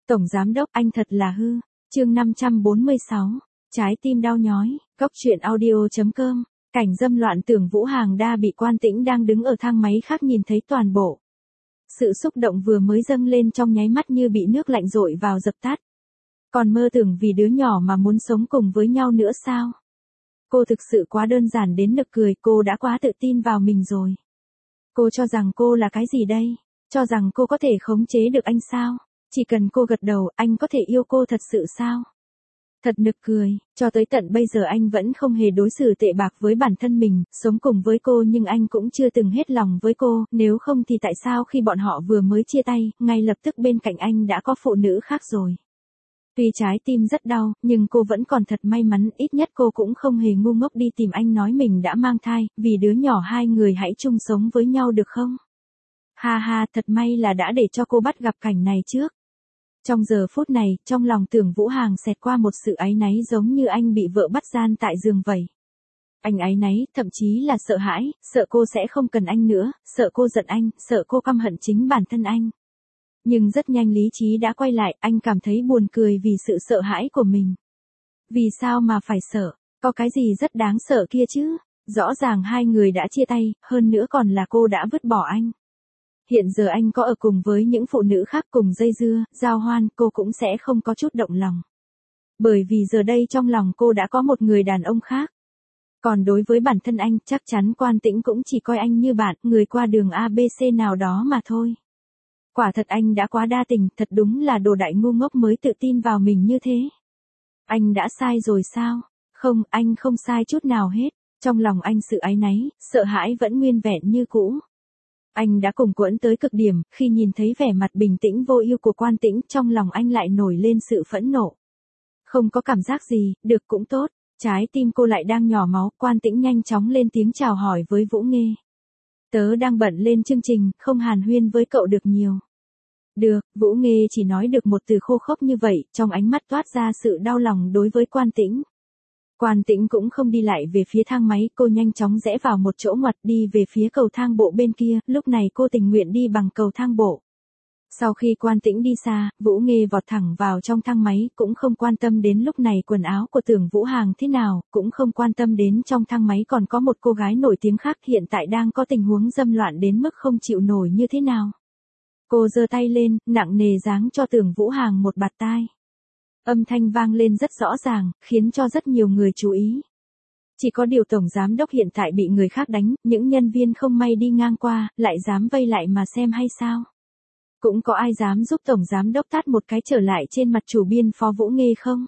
Tổng giám đốc, anh thật là hư. Chương 546. Trái tim đau nhói. Góc truyện audio.com. Cảnh dâm loạn tưởng Vũ Hàng Đa bị Quan Tĩnh đang đứng ở thang máy khác nhìn thấy toàn bộ. Sự xúc động vừa mới dâng lên trong nháy mắt như bị nước lạnh dội vào dập tắt. Còn mơ tưởng vì đứa nhỏ mà muốn sống cùng với nhau nữa sao? Cô thực sự quá đơn giản đến nực cười, cô đã quá tự tin vào mình rồi. Cô cho rằng cô là cái gì đây? Cho rằng cô có thể khống chế được anh sao? Chỉ cần cô gật đầu, anh có thể yêu cô thật sự sao? Thật nực cười, cho tới tận bây giờ anh vẫn không hề đối xử tệ bạc với bản thân mình, sống cùng với cô nhưng anh cũng chưa từng hết lòng với cô, nếu không thì tại sao khi bọn họ vừa mới chia tay, ngay lập tức bên cạnh anh đã có phụ nữ khác rồi. Tuy trái tim rất đau, nhưng cô vẫn còn thật may mắn, ít nhất cô cũng không hề ngu ngốc đi tìm anh nói mình đã mang thai, vì đứa nhỏ hai người hãy chung sống với nhau được không? Ha ha, thật may là đã để cho cô bắt gặp cảnh này trước. Trong giờ phút này, trong lòng Tưởng Vũ Hàng xẹt qua một sự áy náy giống như anh bị vợ bắt gian tại giường vậy. Anh áy náy, thậm chí là sợ hãi, sợ cô sẽ không cần anh nữa, sợ cô giận anh, sợ cô căm hận chính bản thân anh. Nhưng rất nhanh lý trí đã quay lại, anh cảm thấy buồn cười vì sự sợ hãi của mình. Vì sao mà phải sợ, có cái gì rất đáng sợ kia chứ, rõ ràng hai người đã chia tay, hơn nữa còn là cô đã vứt bỏ anh. Hiện giờ anh có ở cùng với những phụ nữ khác cùng dây dưa, giao hoan, cô cũng sẽ không có chút động lòng. Bởi vì giờ đây trong lòng cô đã có một người đàn ông khác. Còn đối với bản thân anh, chắc chắn Quan Tĩnh cũng chỉ coi anh như bạn, người qua đường ABC nào đó mà thôi. Quả thật anh đã quá đa tình, thật đúng là đồ đại ngu ngốc mới tự tin vào mình như thế. Anh đã sai rồi sao? Không, anh không sai chút nào hết. Trong lòng anh sự áy náy, sợ hãi vẫn nguyên vẹn như cũ. Anh đã cùng quẫn tới cực điểm, khi nhìn thấy vẻ mặt bình tĩnh vô ưu của Quan Tĩnh, trong lòng anh lại nổi lên sự phẫn nộ. Không có cảm giác gì, được cũng tốt, trái tim cô lại đang nhỏ máu, Quan Tĩnh nhanh chóng lên tiếng chào hỏi với Vũ Nghê. Tớ đang bận lên chương trình, không hàn huyên với cậu được nhiều. Được, Vũ Nghê chỉ nói được một từ khô khốc như vậy, trong ánh mắt toát ra sự đau lòng đối với Quan Tĩnh. Quan Tĩnh cũng không đi lại về phía thang máy, cô nhanh chóng rẽ vào một chỗ ngoặt đi về phía cầu thang bộ bên kia, lúc này cô tình nguyện đi bằng cầu thang bộ. Sau khi Quan Tĩnh đi xa, Vũ Nghê vọt thẳng vào trong thang máy, cũng không quan tâm đến lúc này quần áo của Tưởng Vũ Hàng thế nào, cũng không quan tâm đến trong thang máy còn có một cô gái nổi tiếng khác hiện tại đang có tình huống dâm loạn đến mức không chịu nổi như thế nào. Cô giơ tay lên, nặng nề giáng cho Tưởng Vũ Hàng một bạt tai. Âm thanh vang lên rất rõ ràng, khiến cho rất nhiều người chú ý. Chỉ có điều tổng giám đốc hiện tại bị người khác đánh, những nhân viên không may đi ngang qua, lại dám vây lại mà xem hay sao? Cũng có ai dám giúp tổng giám đốc tát một cái trở lại trên mặt chủ biên Phó Vũ Nghê không?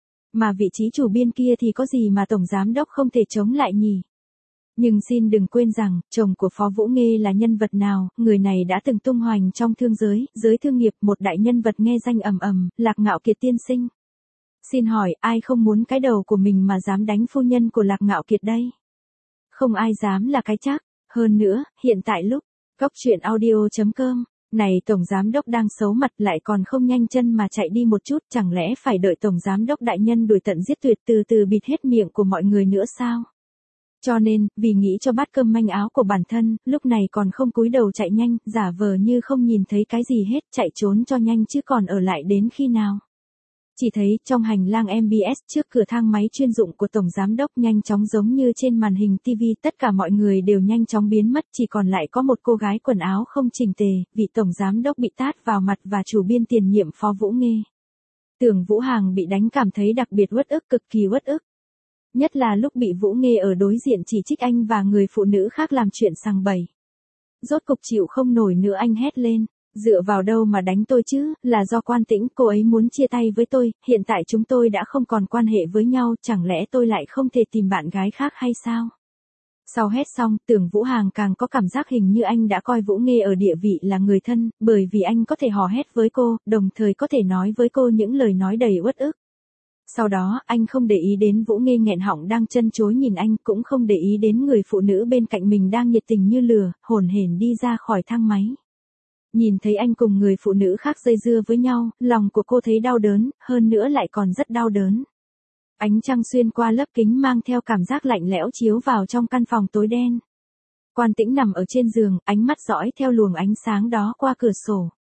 Mà vị trí chủ biên kia thì có gì mà tổng giám đốc không thể chống lại nhỉ? Nhưng xin đừng quên rằng, chồng của Phó Vũ Nghê là nhân vật nào, người này đã từng tung hoành trong thương giới, giới thương nghiệp, một đại nhân vật nghe danh ầm ầm, Lạc Ngạo Kiệt tiên sinh. Xin hỏi, ai không muốn cái đầu của mình mà dám đánh phu nhân của Lạc Ngạo Kiệt đây? Không ai dám là cái chắc. Hơn nữa, hiện tại lúc, góc truyện audio.com, này tổng giám đốc đang xấu mặt lại còn không nhanh chân mà chạy đi một chút, chẳng lẽ phải đợi tổng giám đốc đại nhân đuổi tận giết tuyệt từ từ bịt hết miệng của mọi người nữa sao? Cho nên, vì nghĩ cho bát cơm manh áo của bản thân, lúc này còn không cúi đầu chạy nhanh, giả vờ như không nhìn thấy cái gì hết, chạy trốn cho nhanh chứ còn ở lại đến khi nào. Chỉ thấy, trong hành lang MBS trước cửa thang máy chuyên dụng của tổng giám đốc nhanh chóng giống như trên màn hình TV, tất cả mọi người đều nhanh chóng biến mất, chỉ còn lại có một cô gái quần áo không chỉnh tề, vị tổng giám đốc bị tát vào mặt và chủ biên tiền nhiệm Phó Vũ Nghê. Tưởng Vũ Hàng bị đánh cảm thấy đặc biệt uất ức, cực kỳ uất ức. Nhất là lúc bị Vũ Nghê ở đối diện chỉ trích anh và người phụ nữ khác làm chuyện sằng bậy. Rốt cục chịu không nổi nữa anh hét lên, dựa vào đâu mà đánh tôi chứ, là do Quan Tĩnh, cô ấy muốn chia tay với tôi, hiện tại chúng tôi đã không còn quan hệ với nhau, chẳng lẽ tôi lại không thể tìm bạn gái khác hay sao? Sau hét xong, Tưởng Vũ Hàng càng có cảm giác hình như anh đã coi Vũ Nghê ở địa vị là người thân, bởi vì anh có thể hò hét với cô, đồng thời có thể nói với cô những lời nói đầy uất ức. Sau đó, anh không để ý đến Vũ Nghê nghẹn họng đang chân chối nhìn anh, cũng không để ý đến người phụ nữ bên cạnh mình đang nhiệt tình như lửa, hổn hển đi ra khỏi thang máy. Nhìn thấy anh cùng người phụ nữ khác dây dưa với nhau, lòng của cô thấy đau đớn, hơn nữa lại còn rất đau đớn. Ánh trăng xuyên qua lớp kính mang theo cảm giác lạnh lẽo chiếu vào trong căn phòng tối đen. Quan Tĩnh nằm ở trên giường, ánh mắt dõi theo luồng ánh sáng đó qua cửa sổ.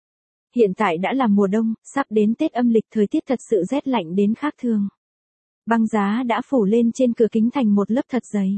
Hiện tại đã là mùa đông, sắp đến Tết âm lịch thời tiết thật sự rét lạnh đến khác thường. Băng giá đã phủ lên trên cửa kính thành một lớp thật dày.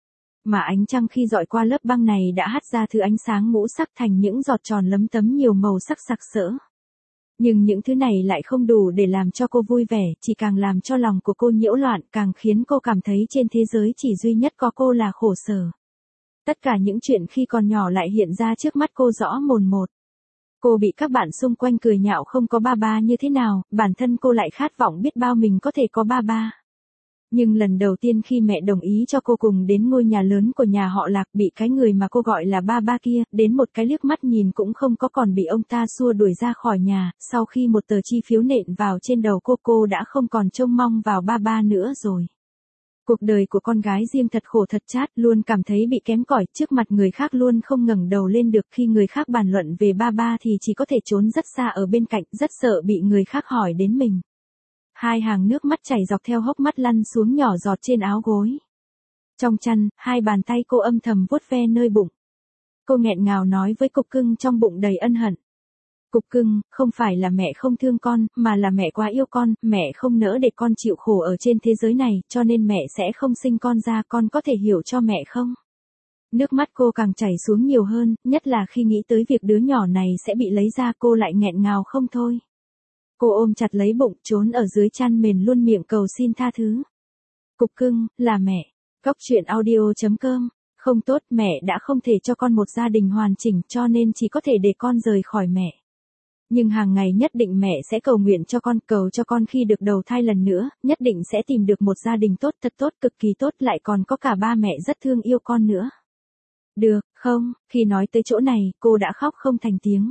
Mà ánh trăng khi dọi qua lớp băng này đã hắt ra thứ ánh sáng ngũ sắc thành những giọt tròn lấm tấm nhiều màu sắc sặc sỡ. Nhưng những thứ này lại không đủ để làm cho cô vui vẻ, chỉ càng làm cho lòng của cô nhiễu loạn, càng khiến cô cảm thấy trên thế giới chỉ duy nhất có cô là khổ sở. Tất cả những chuyện khi còn nhỏ lại hiện ra trước mắt cô rõ mồn một. Cô bị các bạn xung quanh cười nhạo không có ba ba như thế nào, bản thân cô lại khát vọng biết bao mình có thể có ba ba. Nhưng lần đầu tiên khi mẹ đồng ý cho cô cùng đến ngôi nhà lớn của nhà họ Lạc, bị cái người mà cô gọi là ba ba kia, đến một cái liếc mắt nhìn cũng không có, còn bị ông ta xua đuổi ra khỏi nhà, sau khi một tờ chi phiếu nện vào trên đầu cô đã không còn trông mong vào ba ba nữa rồi. Cuộc đời của con gái riêng thật khổ thật chát, luôn cảm thấy bị kém cỏi, trước mặt người khác luôn không ngẩng đầu lên được, khi người khác bàn luận về ba ba thì chỉ có thể trốn rất xa ở bên cạnh, rất sợ bị người khác hỏi đến mình. Hai hàng nước mắt chảy dọc theo hốc mắt lăn xuống nhỏ giọt trên áo gối. Trong chăn, hai bàn tay cô âm thầm vuốt ve nơi bụng. Cô nghẹn ngào nói với cục cưng trong bụng đầy ân hận. Cục cưng, không phải là mẹ không thương con, mà là mẹ quá yêu con, mẹ không nỡ để con chịu khổ ở trên thế giới này, cho nên mẹ sẽ không sinh con ra, con có thể hiểu cho mẹ không? Nước mắt cô càng chảy xuống nhiều hơn, nhất là khi nghĩ tới việc đứa nhỏ này sẽ bị lấy ra, cô lại nghẹn ngào không thôi. Cô ôm chặt lấy bụng, trốn ở dưới chăn mền luôn miệng cầu xin tha thứ. Cục cưng, là mẹ. Góc truyện audio.com. Không tốt, mẹ đã không thể cho con một gia đình hoàn chỉnh, cho nên chỉ có thể để con rời khỏi mẹ. Nhưng hàng ngày nhất định mẹ sẽ cầu nguyện cho con, cầu cho con khi được đầu thai lần nữa, nhất định sẽ tìm được một gia đình tốt, thật tốt, cực kỳ tốt, lại còn có cả ba mẹ rất thương yêu con nữa. Được, không? Khi nói tới chỗ này, cô đã khóc không thành tiếng.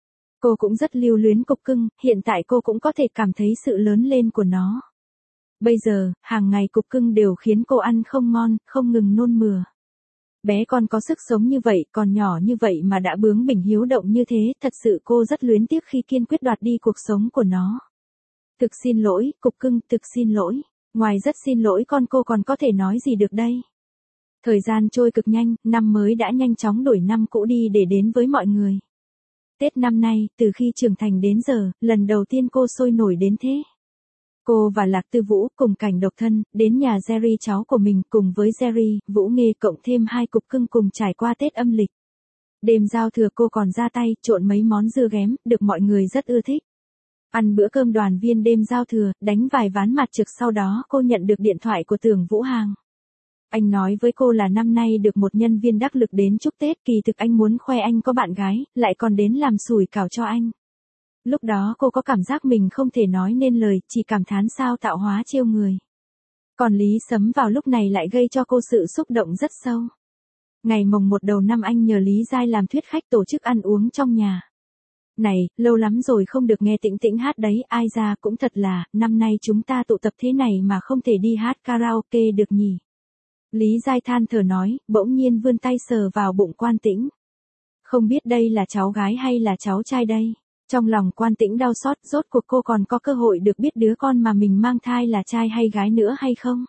Cô cũng rất lưu luyến cục cưng, hiện tại cô cũng có thể cảm thấy sự lớn lên của nó. Bây giờ, hàng ngày cục cưng đều khiến cô ăn không ngon, không ngừng nôn mửa. Bé con có sức sống như vậy, còn nhỏ như vậy mà đã bướng bỉnh hiếu động như thế, thật sự cô rất luyến tiếc khi kiên quyết đoạt đi cuộc sống của nó. Thực xin lỗi, cục cưng, thực xin lỗi. Ngoài rất xin lỗi con, cô còn có thể nói gì được đây? Thời gian trôi cực nhanh, năm mới đã nhanh chóng đuổi năm cũ đi để đến với mọi người. Tết năm nay, từ khi trưởng thành đến giờ, lần đầu tiên cô sôi nổi đến thế. Cô và Lạc Tư Vũ cùng cảnh độc thân, đến nhà Jerry cháu của mình, cùng với Jerry, Vũ Nghê cộng thêm hai cục cưng cùng trải qua Tết âm lịch. Đêm giao thừa cô còn ra tay, trộn mấy món dưa ghém, được mọi người rất ưa thích. Ăn bữa cơm đoàn viên đêm giao thừa, đánh vài ván mặt trực, sau đó cô nhận được điện thoại của Tưởng Vũ Hàng. Anh nói với cô là năm nay được một nhân viên đắc lực đến chúc Tết, kỳ thực anh muốn khoe anh có bạn gái, lại còn đến làm sủi cảo cho anh. Lúc đó cô có cảm giác mình không thể nói nên lời, chỉ cảm thán sao tạo hóa trêu người. Còn Lý Sấm vào lúc này lại gây cho cô sự xúc động rất sâu. Ngày mồng 1 đầu năm anh nhờ Lý Giai làm thuyết khách tổ chức ăn uống trong nhà. Này, lâu lắm rồi không được nghe Tĩnh Tĩnh hát đấy, ai ra cũng thật là, năm nay chúng ta tụ tập thế này mà không thể đi hát karaoke được nhỉ. Lý Giai than thở nói, bỗng nhiên vươn tay sờ vào bụng Quan Tĩnh. Không biết đây là cháu gái hay là cháu trai đây. Trong lòng Quan Tĩnh đau xót, rốt cuộc cô còn có cơ hội được biết đứa con mà mình mang thai là trai hay gái nữa hay không?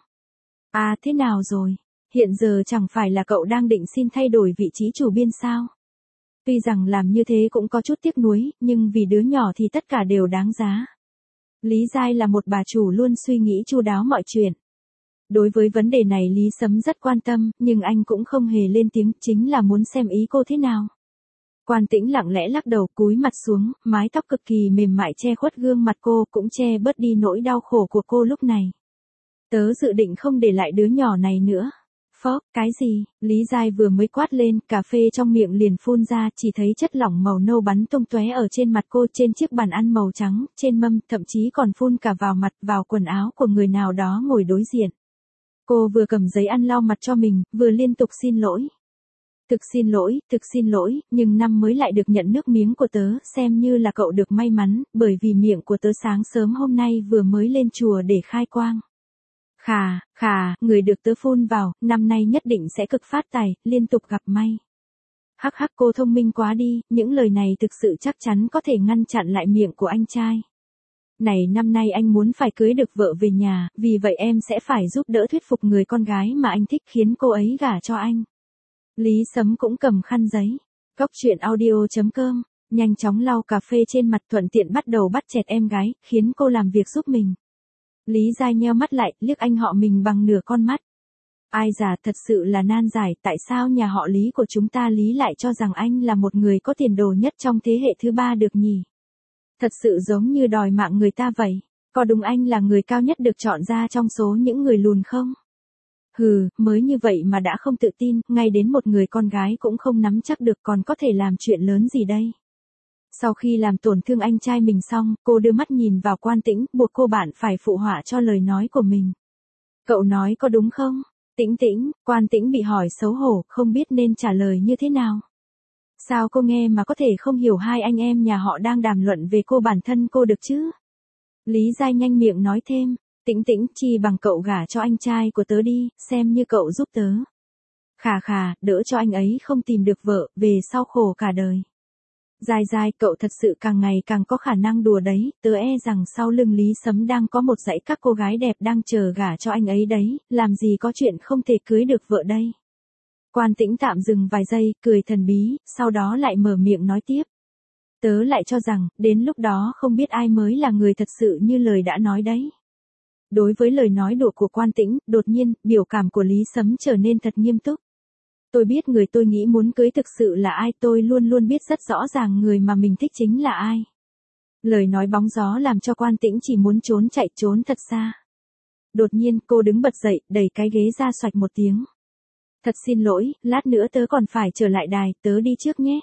À, thế nào rồi? Hiện giờ chẳng phải là cậu đang định xin thay đổi vị trí chủ biên sao? Tuy rằng làm như thế cũng có chút tiếc nuối, nhưng vì đứa nhỏ thì tất cả đều đáng giá. Lý Giai là một bà chủ luôn suy nghĩ chu đáo mọi chuyện. Đối với vấn đề này Lý Sấm rất quan tâm, nhưng anh cũng không hề lên tiếng, chính là muốn xem ý cô thế nào. Quan Tĩnh lặng lẽ lắc đầu, cúi mặt xuống, mái tóc cực kỳ mềm mại che khuất gương mặt cô, cũng che bớt đi nỗi đau khổ của cô lúc này. Tớ dự định không để lại đứa nhỏ này nữa. Phó, cái gì? Lý Giai vừa mới quát lên, cà phê trong miệng liền phun ra, chỉ thấy chất lỏng màu nâu bắn tung tóe ở trên mặt cô, trên chiếc bàn ăn màu trắng, trên mâm, thậm chí còn phun cả vào mặt, vào quần áo của người nào đó ngồi đối diện. Cô vừa cầm giấy ăn lau mặt cho mình, vừa liên tục xin lỗi. Thực xin lỗi, nhưng năm mới lại được nhận nước miếng của tớ, xem như là cậu được may mắn, bởi vì miệng của tớ sáng sớm hôm nay vừa mới lên chùa để khai quang. Người được tớ phun vào, năm nay nhất định sẽ cực phát tài, liên tục gặp may. Hắc hắc, cô thông minh quá đi, những lời này thực sự chắc chắn có thể ngăn chặn lại miệng của anh trai. Này, năm nay anh muốn phải cưới được vợ về nhà, vì vậy em sẽ phải giúp đỡ thuyết phục người con gái mà anh thích khiến cô ấy gả cho anh. Lý Sấm cũng cầm khăn giấy. Góc truyện audio.com Nhanh chóng lau cà phê trên mặt thuận tiện bắt đầu bắt chẹt em gái, khiến cô làm việc giúp mình. Lý Giai nheo mắt lại, liếc anh họ mình bằng nửa con mắt. Ai già thật sự là nan giải, tại sao nhà họ Lý của chúng ta Lý lại cho rằng anh là một người có tiền đồ nhất trong thế hệ thứ ba được nhỉ? Thật sự giống như đòi mạng người ta vậy. Có đúng anh là người cao nhất được chọn ra trong số những người lùn không? Hừ, mới như vậy mà đã không tự tin, ngay đến một người con gái cũng không nắm chắc được còn có thể làm chuyện lớn gì đây. Sau khi làm tổn thương anh trai mình xong, cô đưa mắt nhìn vào Quan Tĩnh, buộc cô bạn phải phụ họa cho lời nói của mình. Cậu nói có đúng không? Tĩnh Tĩnh, Quan Tĩnh bị hỏi xấu hổ, không biết nên trả lời như thế nào. Sao cô nghe mà có thể không hiểu hai anh em nhà họ đang đàm luận về cô bản thân cô được chứ? Lý Giai nhanh miệng nói thêm, Tĩnh Tĩnh, chi bằng cậu gả cho anh trai của tớ đi, xem như cậu giúp tớ. Khà khà, đỡ cho anh ấy không tìm được vợ, về sau khổ cả đời. Giai Giai, cậu thật sự càng ngày càng có khả năng đùa đấy, tớ e rằng sau lưng Lý Sấm đang có một dãy các cô gái đẹp đang chờ gả cho anh ấy đấy, làm gì có chuyện không thể cưới được vợ đây. Quan Tĩnh tạm dừng vài giây, cười thần bí, sau đó lại mở miệng nói tiếp. Tớ lại cho rằng, đến lúc đó không biết ai mới là người thật sự như lời đã nói đấy. Đối với lời nói đùa của Quan Tĩnh, đột nhiên, biểu cảm của Lý Sấm trở nên thật nghiêm túc. Tôi biết người tôi nghĩ muốn cưới thực sự là ai, tôi luôn luôn biết rất rõ ràng người mà mình thích chính là ai. Lời nói bóng gió làm cho Quan Tĩnh chỉ muốn trốn chạy trốn thật xa. Đột nhiên cô đứng bật dậy, đẩy cái ghế ra xoạch một tiếng. Thật xin lỗi, lát nữa tớ còn phải trở lại đài, tớ đi trước nhé.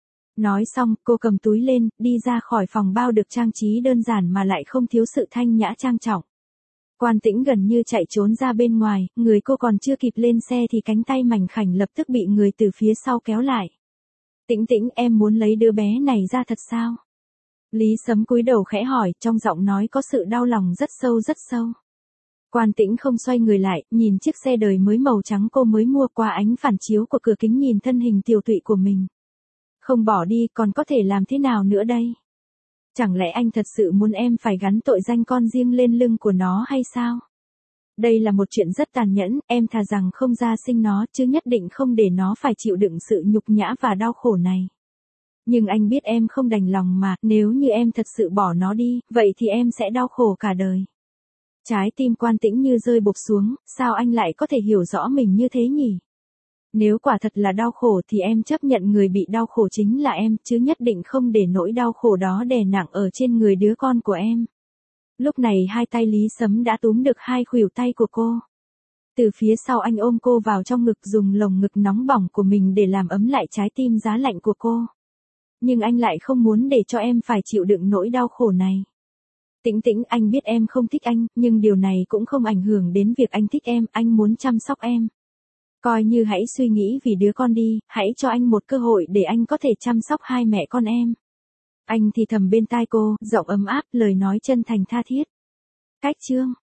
Nói xong, cô cầm túi lên, đi ra khỏi phòng bao được trang trí đơn giản mà lại không thiếu sự thanh nhã trang trọng. Quan Tĩnh gần như chạy trốn ra bên ngoài, người cô còn chưa kịp lên xe thì cánh tay mảnh khảnh lập tức bị người từ phía sau kéo lại. Tĩnh Tĩnh, em muốn lấy đứa bé này ra thật sao? Lý Sấm cúi đầu khẽ hỏi, trong giọng nói có sự đau lòng rất sâu rất sâu. Quan Tĩnh không xoay người lại, nhìn chiếc xe đời mới màu trắng cô mới mua qua ánh phản chiếu của cửa kính nhìn thân hình tiều tụy của mình. Không bỏ đi còn có thể làm thế nào nữa đây? Chẳng lẽ anh thật sự muốn em phải gắn tội danh con riêng lên lưng của nó hay sao? Đây là một chuyện rất tàn nhẫn, em thà rằng không ra sinh nó chứ nhất định không để nó phải chịu đựng sự nhục nhã và đau khổ này. Nhưng anh biết em không đành lòng mà, nếu như em thật sự bỏ nó đi, vậy thì em sẽ đau khổ cả đời. Trái tim Quan Tĩnh như rơi bụp xuống, sao anh lại có thể hiểu rõ mình như thế nhỉ? Nếu quả thật là đau khổ thì em chấp nhận người bị đau khổ chính là em, chứ nhất định không để nỗi đau khổ đó đè nặng ở trên người đứa con của em. Lúc này hai tay Lý Sấm đã túm được hai khuỷu tay của cô. Từ phía sau anh ôm cô vào trong ngực dùng lồng ngực nóng bỏng của mình để làm ấm lại trái tim giá lạnh của cô. Nhưng anh lại không muốn để cho em phải chịu đựng nỗi đau khổ này. Tĩnh Tĩnh, anh biết em không thích anh, nhưng điều này cũng không ảnh hưởng đến việc anh thích em, anh muốn chăm sóc em. Coi như hãy suy nghĩ vì đứa con đi, hãy cho anh một cơ hội để anh có thể chăm sóc hai mẹ con em. Anh thì thầm bên tai cô, giọng ấm áp, lời nói chân thành tha thiết. Cách chương